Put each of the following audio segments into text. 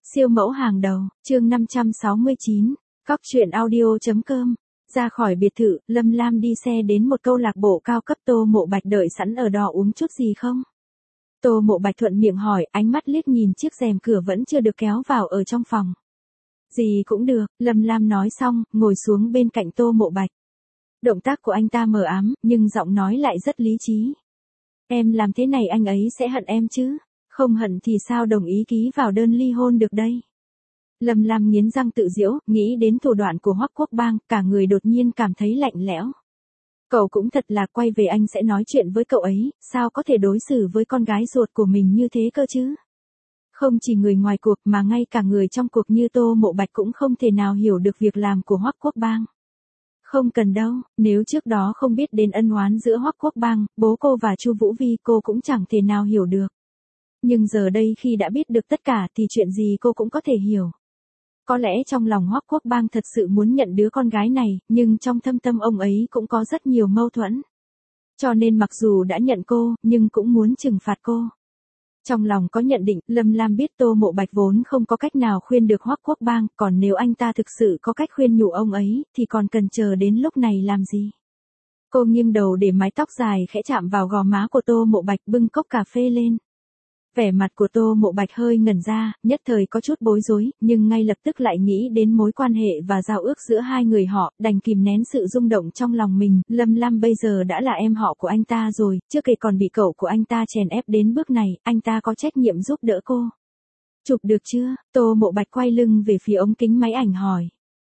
Siêu mẫu hàng đầu, chương 569, cóc truyện audio.com. Ra khỏi biệt thự, Lâm Lam đi xe đến một câu lạc bộ cao cấp. Tô Mộ Bạch đợi sẵn ở đó, uống chút gì không? Tô Mộ Bạch thuận miệng hỏi, ánh mắt liếc nhìn chiếc rèm cửa vẫn chưa được kéo vào ở trong phòng. Gì cũng được, Lâm Lam nói xong, ngồi xuống bên cạnh Tô Mộ Bạch. Động tác của anh ta mờ ám, nhưng giọng nói lại rất lý trí. Em làm thế này anh ấy sẽ hận em chứ? Không hận thì sao đồng ý ký vào đơn ly hôn được đây? Lâm Lam nghiến răng tự giễu, nghĩ đến thủ đoạn của Hoắc Quốc Bang, cả người đột nhiên cảm thấy lạnh lẽo. Cậu cũng thật là, quay về anh sẽ nói chuyện với cậu ấy, sao có thể đối xử với con gái ruột của mình như thế cơ chứ? Không chỉ người ngoài cuộc mà ngay cả người trong cuộc như Tô Mộ Bạch cũng không thể nào hiểu được việc làm của Hoắc Quốc Bang. Không cần đâu, nếu trước đó không biết đến ân oán giữa Hoắc Quốc Bang, bố cô và Chu Vũ Vi, cô cũng chẳng thể nào hiểu được. Nhưng giờ đây khi đã biết được tất cả thì chuyện gì cô cũng có thể hiểu. Có lẽ trong lòng Hoắc Quốc Bang thật sự muốn nhận đứa con gái này, nhưng trong thâm tâm ông ấy cũng có rất nhiều mâu thuẫn. Cho nên mặc dù đã nhận cô, nhưng cũng muốn trừng phạt cô. Trong lòng có nhận định, Lâm Lam biết Tô Mộ Bạch vốn không có cách nào khuyên được Hoắc Quốc Bang, còn nếu anh ta thực sự có cách khuyên nhủ ông ấy, thì còn cần chờ đến lúc này làm gì? Cô nghiêng đầu để mái tóc dài khẽ chạm vào gò má của Tô Mộ Bạch, bưng cốc cà phê lên. Vẻ mặt của Tô Mộ Bạch hơi ngẩn ra, nhất thời có chút bối rối, nhưng ngay lập tức lại nghĩ đến mối quan hệ và giao ước giữa hai người họ, đành kìm nén sự rung động trong lòng mình. Lâm Lam bây giờ đã là em họ của anh ta rồi, chưa kể còn bị cậu của anh ta chèn ép đến bước này, anh ta có trách nhiệm giúp đỡ cô. Chụp được chưa? Tô Mộ Bạch quay lưng về phía ống kính máy ảnh hỏi.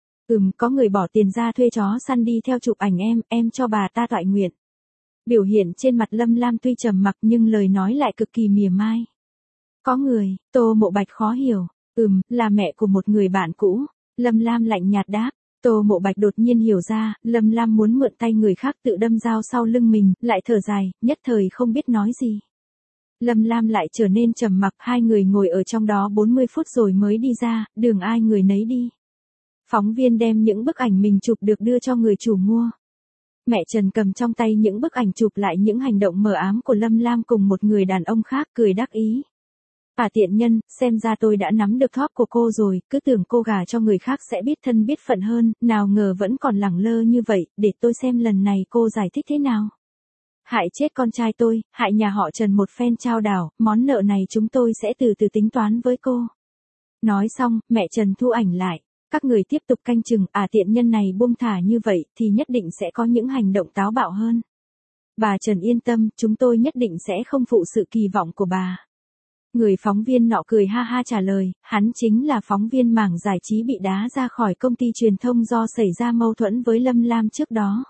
Có người bỏ tiền ra thuê chó săn đi theo chụp ảnh em cho bà ta toại nguyện. Biểu hiện trên mặt Lâm Lam tuy trầm mặc nhưng lời nói lại cực kỳ mỉa mai. Có người, Tô Mộ Bạch khó hiểu. Là mẹ của một người bạn cũ. Lâm Lam lạnh nhạt đáp. Tô Mộ Bạch đột nhiên hiểu ra, Lâm Lam muốn mượn tay người khác tự đâm dao sau lưng mình, lại thở dài, nhất thời không biết nói gì. Lâm Lam lại trở nên trầm mặc, hai người ngồi ở trong đó 40 phút rồi mới đi ra, đường ai người nấy đi. Phóng viên đem những bức ảnh mình chụp được đưa cho người chủ mua. Mẹ Trần cầm trong tay những bức ảnh chụp lại những hành động mờ ám của Lâm Lam cùng một người đàn ông khác, cười đắc ý. Tiện nhân, xem ra tôi đã nắm được thóp của cô rồi, cứ tưởng cô gả cho người khác sẽ biết thân biết phận hơn, nào ngờ vẫn còn lẳng lơ như vậy, để tôi xem lần này cô giải thích thế nào. Hại chết con trai tôi, hại nhà họ Trần một phen trao đảo, món nợ này chúng tôi sẽ từ từ tính toán với cô. Nói xong, mẹ Trần thu ảnh lại. Các người tiếp tục canh chừng, tiện nhân này buông thả như vậy thì nhất định sẽ có những hành động táo bạo hơn. Bà Trần yên tâm, chúng tôi nhất định sẽ không phụ sự kỳ vọng của bà. Người phóng viên nọ cười ha ha trả lời, hắn chính là phóng viên mảng giải trí bị đá ra khỏi công ty truyền thông do xảy ra mâu thuẫn với Lâm Lam trước đó.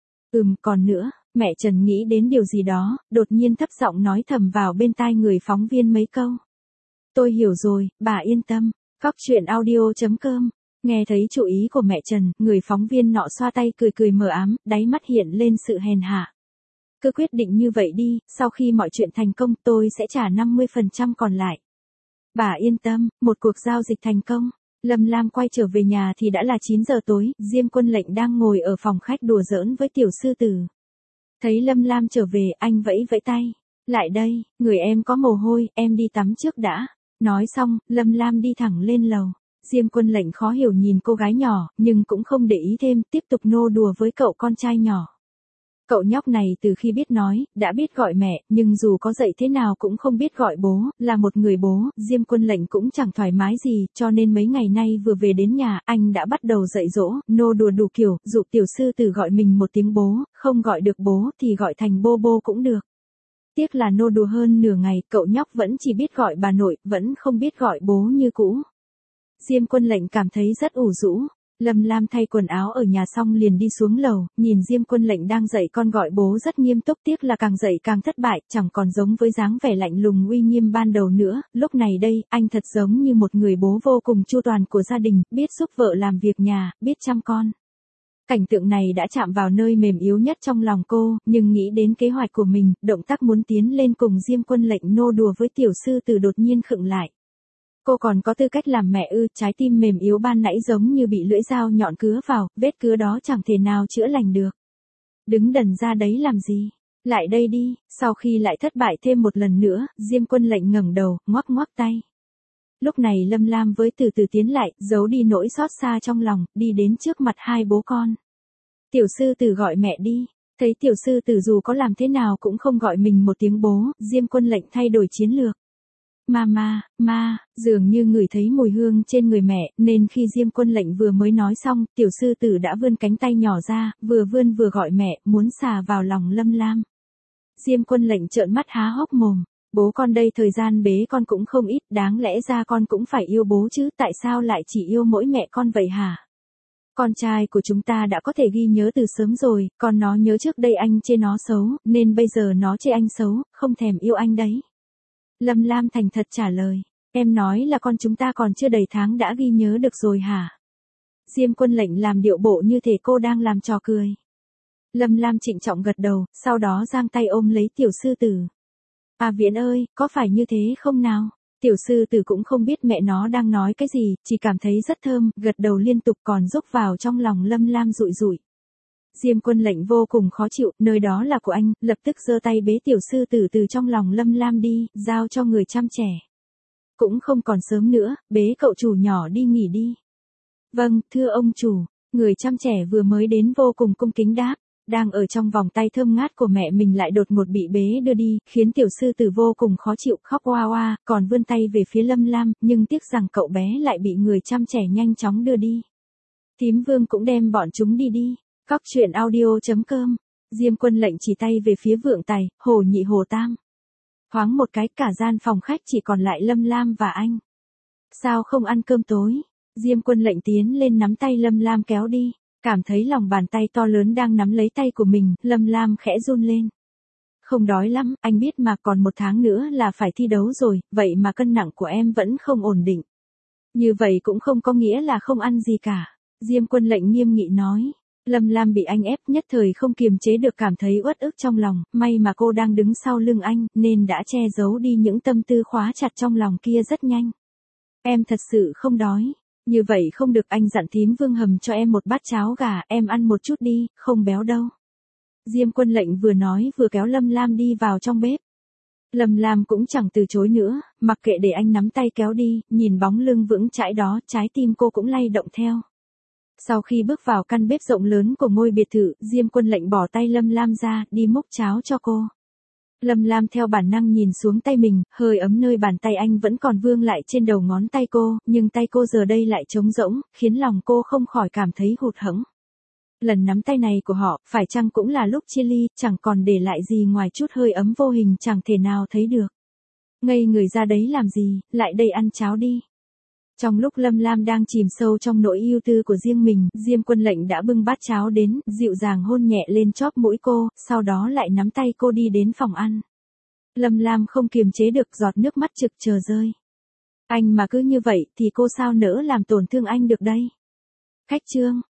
Còn nữa, mẹ Trần nghĩ đến điều gì đó, đột nhiên thấp giọng nói thầm vào bên tai người phóng viên mấy câu. Tôi hiểu rồi, bà yên tâm. Cóc truyện audio.com. Nghe thấy chủ ý của mẹ Trần, người phóng viên nọ xoa tay cười mờ ám, đáy mắt hiện lên sự hèn hạ. Cứ quyết định như vậy đi, sau khi mọi chuyện thành công tôi sẽ trả 50% còn lại. Bà yên tâm, một cuộc giao dịch thành công. Lâm Lam quay trở về nhà thì đã là 9 giờ tối, Diêm Quân Lệnh đang ngồi ở phòng khách đùa giỡn với tiểu sư tử. Thấy Lâm Lam trở về, anh vẫy vẫy tay. Lại đây, người em có mồ hôi, em đi tắm trước đã. Nói xong, Lâm Lam đi thẳng lên lầu. Diêm Quân Lệnh khó hiểu nhìn cô gái nhỏ, nhưng cũng không để ý thêm, tiếp tục nô đùa với cậu con trai nhỏ. Cậu nhóc này từ khi biết nói, đã biết gọi mẹ, nhưng dù có dạy thế nào cũng không biết gọi bố, là một người bố, Diêm Quân Lệnh cũng chẳng thoải mái gì, cho nên mấy ngày nay vừa về đến nhà, anh đã bắt đầu dạy dỗ, nô đùa đủ kiểu, dụ tiểu sư tử gọi mình một tiếng bố, không gọi được bố thì gọi thành bô bô cũng được. Tiếc là nô đùa hơn nửa ngày, cậu nhóc vẫn chỉ biết gọi bà nội, vẫn không biết gọi bố như cũ. Diêm Quân Lệnh cảm thấy rất ủ rũ. Lâm Lam thay quần áo ở nhà xong liền đi xuống lầu, nhìn Diêm Quân Lệnh đang dạy con gọi bố rất nghiêm túc, tiếc là càng dạy càng thất bại, chẳng còn giống với dáng vẻ lạnh lùng uy nghiêm ban đầu nữa, lúc này đây, anh thật giống như một người bố vô cùng chu toàn của gia đình, biết giúp vợ làm việc nhà, biết chăm con. Cảnh tượng này đã chạm vào nơi mềm yếu nhất trong lòng cô, nhưng nghĩ đến kế hoạch của mình, động tác muốn tiến lên cùng Diêm Quân Lệnh nô đùa với tiểu sư tử đột nhiên khựng lại. Cô còn có tư cách làm mẹ ư? Trái tim mềm yếu ban nãy giống như bị lưỡi dao nhọn cứa vào, vết cứa đó chẳng thể nào chữa lành được. Đứng đần ra đấy làm gì? Lại đây đi. Sau khi lại thất bại thêm một lần nữa, Diêm Quân Lệnh ngẩng đầu, ngoắc ngoắc tay. Lúc này Lâm Lam với từ từ tiến lại, giấu đi nỗi xót xa trong lòng, đi đến trước mặt hai bố con. Tiểu sư tử gọi mẹ đi. Thấy tiểu sư tử dù có làm thế nào cũng không gọi mình một tiếng bố, Diêm Quân lệnh thay đổi chiến lược. Ma, dường như ngửi thấy mùi hương trên người mẹ, nên khi Diêm Quân lệnh vừa mới nói xong, tiểu sư tử đã vươn cánh tay nhỏ ra, vừa vươn vừa gọi mẹ, muốn xà vào lòng Lâm Lam. Diêm Quân lệnh trợn mắt há hốc mồm. Bố con đây thời gian bế con cũng không ít, đáng lẽ ra con cũng phải yêu bố chứ, tại sao lại chỉ yêu mỗi mẹ con vậy hả? Con trai của chúng ta đã có thể ghi nhớ từ sớm rồi, còn nó nhớ trước đây anh chê nó xấu, nên bây giờ nó chê anh xấu, không thèm yêu anh đấy. Lâm Lam thành thật trả lời, em nói là con chúng ta còn chưa đầy tháng đã ghi nhớ được rồi hả? Diêm Quân lệnh làm điệu bộ như thể cô đang làm trò cười. Lâm Lam trịnh trọng gật đầu, sau đó giang tay ôm lấy tiểu sư tử. À Viễn ơi, có phải như thế không nào? Tiểu sư tử cũng không biết mẹ nó đang nói cái gì, chỉ cảm thấy rất thơm, gật đầu liên tục còn rúc vào trong lòng Lâm Lam rụi rụi. Diêm Quân lệnh vô cùng khó chịu, nơi đó là của anh, lập tức giơ tay bế tiểu sư tử từ trong lòng Lâm Lam đi, giao cho người chăm trẻ. Cũng không còn sớm nữa, bế cậu chủ nhỏ đi nghỉ đi. Vâng, thưa ông chủ, người chăm trẻ vừa mới đến vô cùng cung kính đáp. Đang ở trong vòng tay thơm ngát của mẹ mình lại đột ngột bị bế đưa đi, khiến tiểu sư tử vô cùng khó chịu, khóc oa oa, còn vươn tay về phía Lâm Lam, nhưng tiếc rằng cậu bé lại bị người chăm trẻ nhanh chóng đưa đi. Thím Vương cũng đem bọn chúng đi đi. Cóc truyện audio.com. Diêm Quân lệnh chỉ tay về phía Vượng Tài, Hồ Nhị Hồ Tam. Thoáng một cái cả gian phòng khách chỉ còn lại Lâm Lam và anh. Sao không ăn cơm tối? Diêm Quân lệnh tiến lên nắm tay Lâm Lam kéo đi. Cảm thấy lòng bàn tay to lớn đang nắm lấy tay của mình, Lâm Lam khẽ run lên. Không đói lắm, anh biết mà còn 1 tháng nữa là phải thi đấu rồi, vậy mà cân nặng của em vẫn không ổn định. Như vậy cũng không có nghĩa là không ăn gì cả. Diêm Quân lệnh nghiêm nghị nói. Lâm Lam bị anh ép nhất thời không kiềm chế được cảm thấy uất ức trong lòng, may mà cô đang đứng sau lưng anh, nên đã che giấu đi những tâm tư khóa chặt trong lòng kia rất nhanh. Em thật sự không đói. Như vậy không được, anh dặn thím Vương hầm cho em một bát cháo gà, em ăn một chút đi, không béo đâu. Diêm Quân lệnh vừa nói vừa kéo Lâm Lam đi vào trong bếp. Lâm Lam cũng chẳng từ chối nữa, mặc kệ để anh nắm tay kéo đi, nhìn bóng lưng vững chãi đó, trái tim cô cũng lay động theo. Sau khi bước vào căn bếp rộng lớn của ngôi biệt thự, Diêm Quân lệnh bỏ tay Lâm Lam ra, đi múc cháo cho cô. Lâm Lam theo bản năng nhìn xuống tay mình, hơi ấm nơi bàn tay anh vẫn còn vương lại trên đầu ngón tay cô, nhưng tay cô giờ đây lại trống rỗng, khiến lòng cô không khỏi cảm thấy hụt hẫng. Lần nắm tay này của họ, phải chăng cũng là lúc chia ly, chẳng còn để lại gì ngoài chút hơi ấm vô hình chẳng thể nào thấy được. Ngây người ra đấy làm gì, lại đây ăn cháo đi. Trong lúc Lâm Lam đang chìm sâu trong nỗi ưu tư của riêng mình, Diêm Quân lệnh đã bưng bát cháo đến, dịu dàng hôn nhẹ lên chóp mũi cô, sau đó lại nắm tay cô đi đến phòng ăn. Lâm Lam không kiềm chế được giọt nước mắt trực chờ rơi. Anh mà cứ như vậy thì cô sao nỡ làm tổn thương anh được đây. Khách trương,